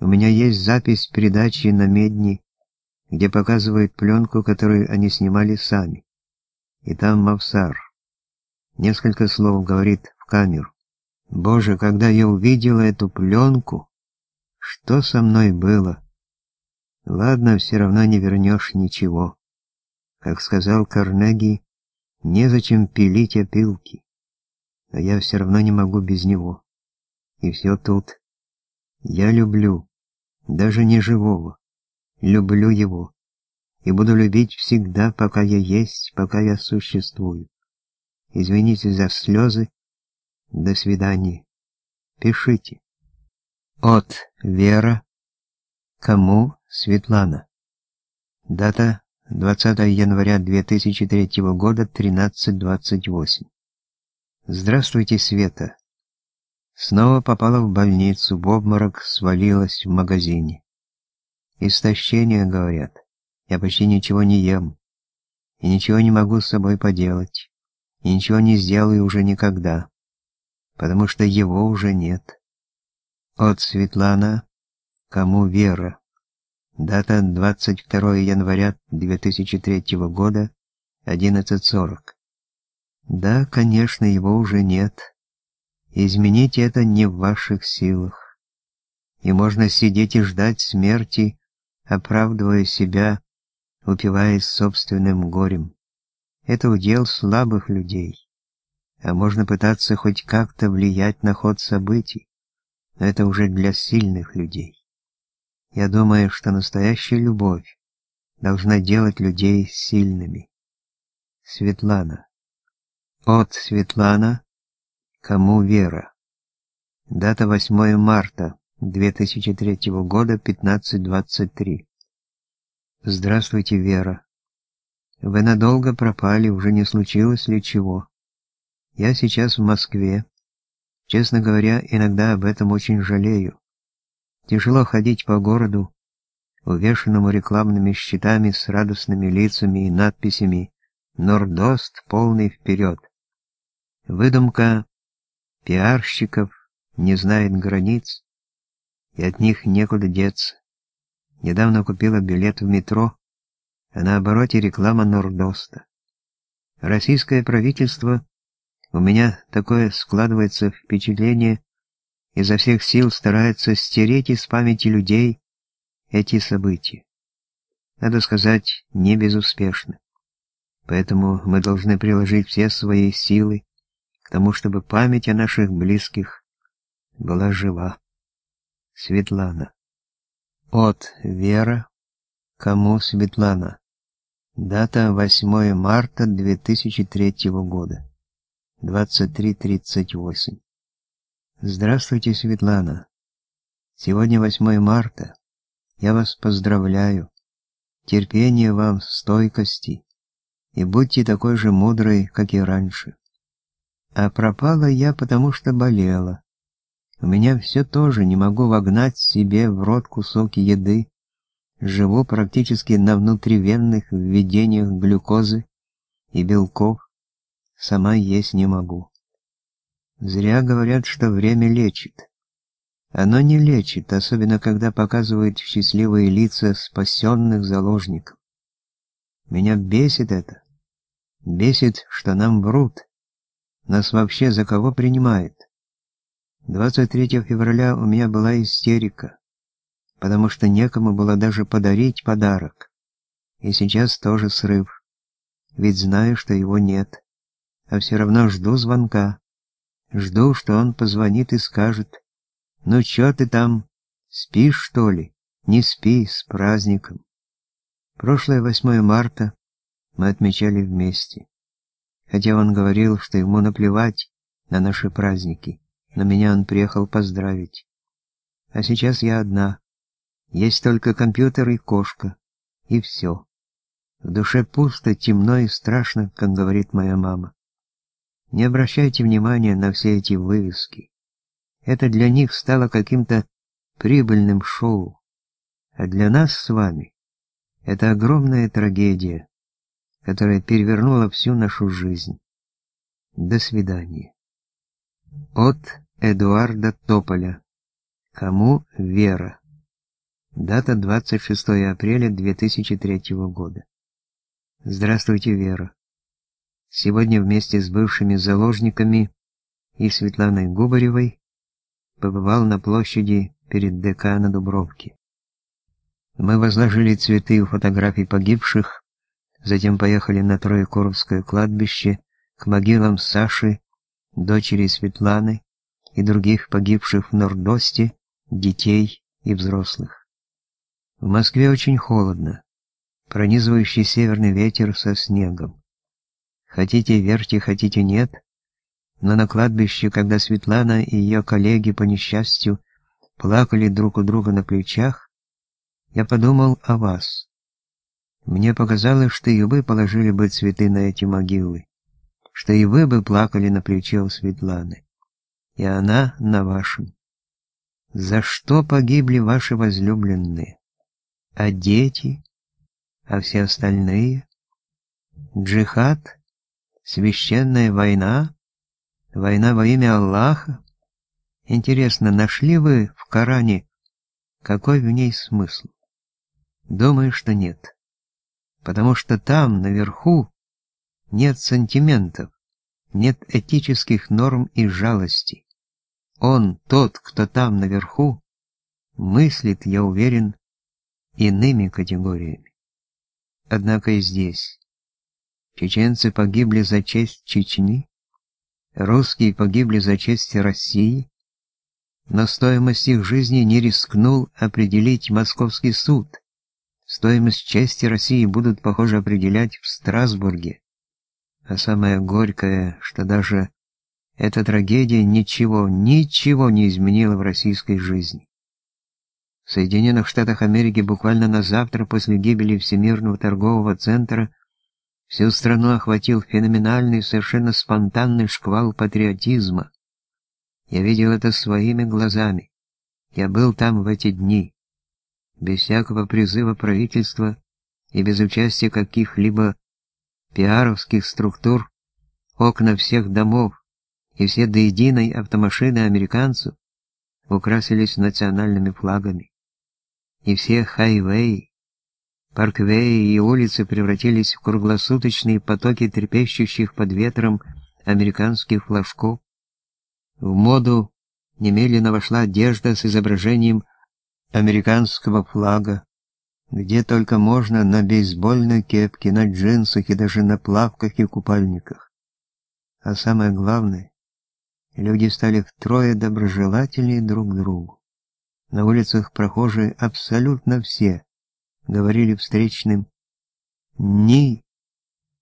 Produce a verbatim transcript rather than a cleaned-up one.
У меня есть запись передачи на Медни, где показывают пленку, которую они снимали сами. И там Мавсар несколько слов говорит в камеру. Боже, когда я увидела эту пленку, что со мной было? Ладно, все равно не вернешь ничего. Как сказал Карнеги, незачем пилить опилки. Но я все равно не могу без него. И все тут. Я люблю, даже не живого. Люблю его. И буду любить всегда, пока я есть, пока я существую. Извините за слезы. До свидания. Пишите. От Вера. Кому? Светлана. Дата двадцатое января две тысячи третьего года, тринадцать двадцать восемь. Здравствуйте, Света. Снова попала в больницу, в обморок, свалилась в магазине. Истощение, говорят. Я почти ничего не ем. И ничего не могу с собой поделать. И ничего не сделаю уже никогда. Потому что его уже нет. От Светлана. Кому Вера. Дата двадцать второе января две тысячи третьего года, одиннадцать сорок. Да, конечно, его уже нет. Изменить это не в ваших силах. И можно сидеть и ждать смерти, оправдывая себя, упиваясь собственным горем. Это удел слабых людей. А можно пытаться хоть как-то влиять на ход событий, но это уже для сильных людей. Я думаю, что настоящая любовь должна делать людей сильными. Светлана. От Светлана. Кому Вера. Дата восьмое марта две тысячи третьего года, пятнадцать двадцать три. Здравствуйте, Вера. Вы надолго пропали, уже не случилось ли чего? Я сейчас в Москве. Честно говоря, иногда об этом очень жалею. Тяжело ходить по городу, увешанному рекламными щитами с радостными лицами и надписями «Нордост, полный вперед». Выдумка пиарщиков не знает границ, и от них некуда деться. Недавно купила билет в метро, а на обороте реклама Нордоста. Российское правительство, у меня такое складывается впечатление, изо всех сил старается стереть из памяти людей эти события. Надо сказать, не безуспешно. Поэтому мы должны приложить все свои силы к тому, чтобы память о наших близких была жива. Светлана. От Вера. Кому Светлана. Дата восьмое марта две тысячи третьего года. двадцать три тридцать восемь. Здравствуйте, Светлана. Сегодня восьмое марта. Я вас поздравляю. Терпения вам, стойкости. И будьте такой же мудрой, как и раньше. А пропала я, потому что болела. У меня все тоже, не могу вогнать себе в рот кусок еды. Живу практически на внутривенных введениях глюкозы и белков. Сама есть не могу. Зря говорят, что время лечит. Оно не лечит, особенно когда показывают счастливые лица спасенных заложников. Меня бесит это. Бесит, что нам врут. Нас вообще за кого принимают? двадцать третьего февраля у меня была истерика, потому что некому было даже подарить подарок. И сейчас тоже срыв. Ведь знаю, что его нет. А все равно жду звонка. Жду, что он позвонит и скажет: «Ну чё ты там, спишь, что ли? Не спи, с праздником». Прошлое восьмое марта мы отмечали вместе. Хотя он говорил, что ему наплевать на наши праздники, но меня он приехал поздравить. А сейчас я одна. Есть только компьютер и кошка. И все. В душе пусто, темно и страшно, как говорит моя мама. Не обращайте внимания на все эти вывески. Это для них стало каким-то прибыльным шоу. А для нас с вами это огромная трагедия, которая перевернула всю нашу жизнь. До свидания. От Эдуарда Тополя. Кому Вера. Дата двадцать шестое апреля две тысячи третьего года. Здравствуйте, Вера. Сегодня вместе с бывшими заложниками и Светланой Губаревой побывал на площади перед ДК на Дубровке. Мы возложили цветы у фотографий погибших, затем поехали на Троекуровское кладбище к могилам Саши, дочери Светланы и других погибших в Нордосте, детей и взрослых. В Москве очень холодно, пронизывающий северный ветер со снегом. Хотите верьте, хотите нет, но на кладбище, когда Светлана и ее коллеги по несчастью плакали друг у друга на плечах, я подумал о вас. Мне показалось, что и вы положили бы цветы на эти могилы, что и вы бы плакали на плече у Светланы, и она на вашем. За что погибли ваши возлюбленные? А дети? А все остальные? Джихад? Священная война? Война во имя Аллаха? Интересно, нашли вы в Коране, какой в ней смысл? Думаю, что нет. Потому что там, наверху, нет сантиментов, нет этических норм и жалости. Он, тот, кто там наверху, мыслит, я уверен, иными категориями. Однако и здесь. Чеченцы погибли за честь Чечни, русские погибли за честь России, но стоимость их жизни не рискнул определить Московский суд. Стоимость чести России будут, похоже, определять в Страсбурге. А самое горькое, что даже эта трагедия ничего, ничего не изменила в российской жизни. В Соединенных Штатах Америки буквально на завтра после гибели Всемирного торгового центра всю страну охватил феноменальный, совершенно спонтанный шквал патриотизма. Я видел это своими глазами. Я был там в эти дни. Без всякого призыва правительства и без участия каких-либо пиаровских структур, окна всех домов и все до единой автомашины американцев украсились национальными флагами. И все хайвеи, парквеи и улицы превратились в круглосуточные потоки трепещущих под ветром американских флажков. В моду немедленно вошла одежда с изображением американского флага, где только можно, на бейсбольной кепке, на джинсах и даже на плавках и купальниках. А самое главное, люди стали втрое доброжелательнее друг к другу. На улицах прохожие абсолютно все говорили встречным «ни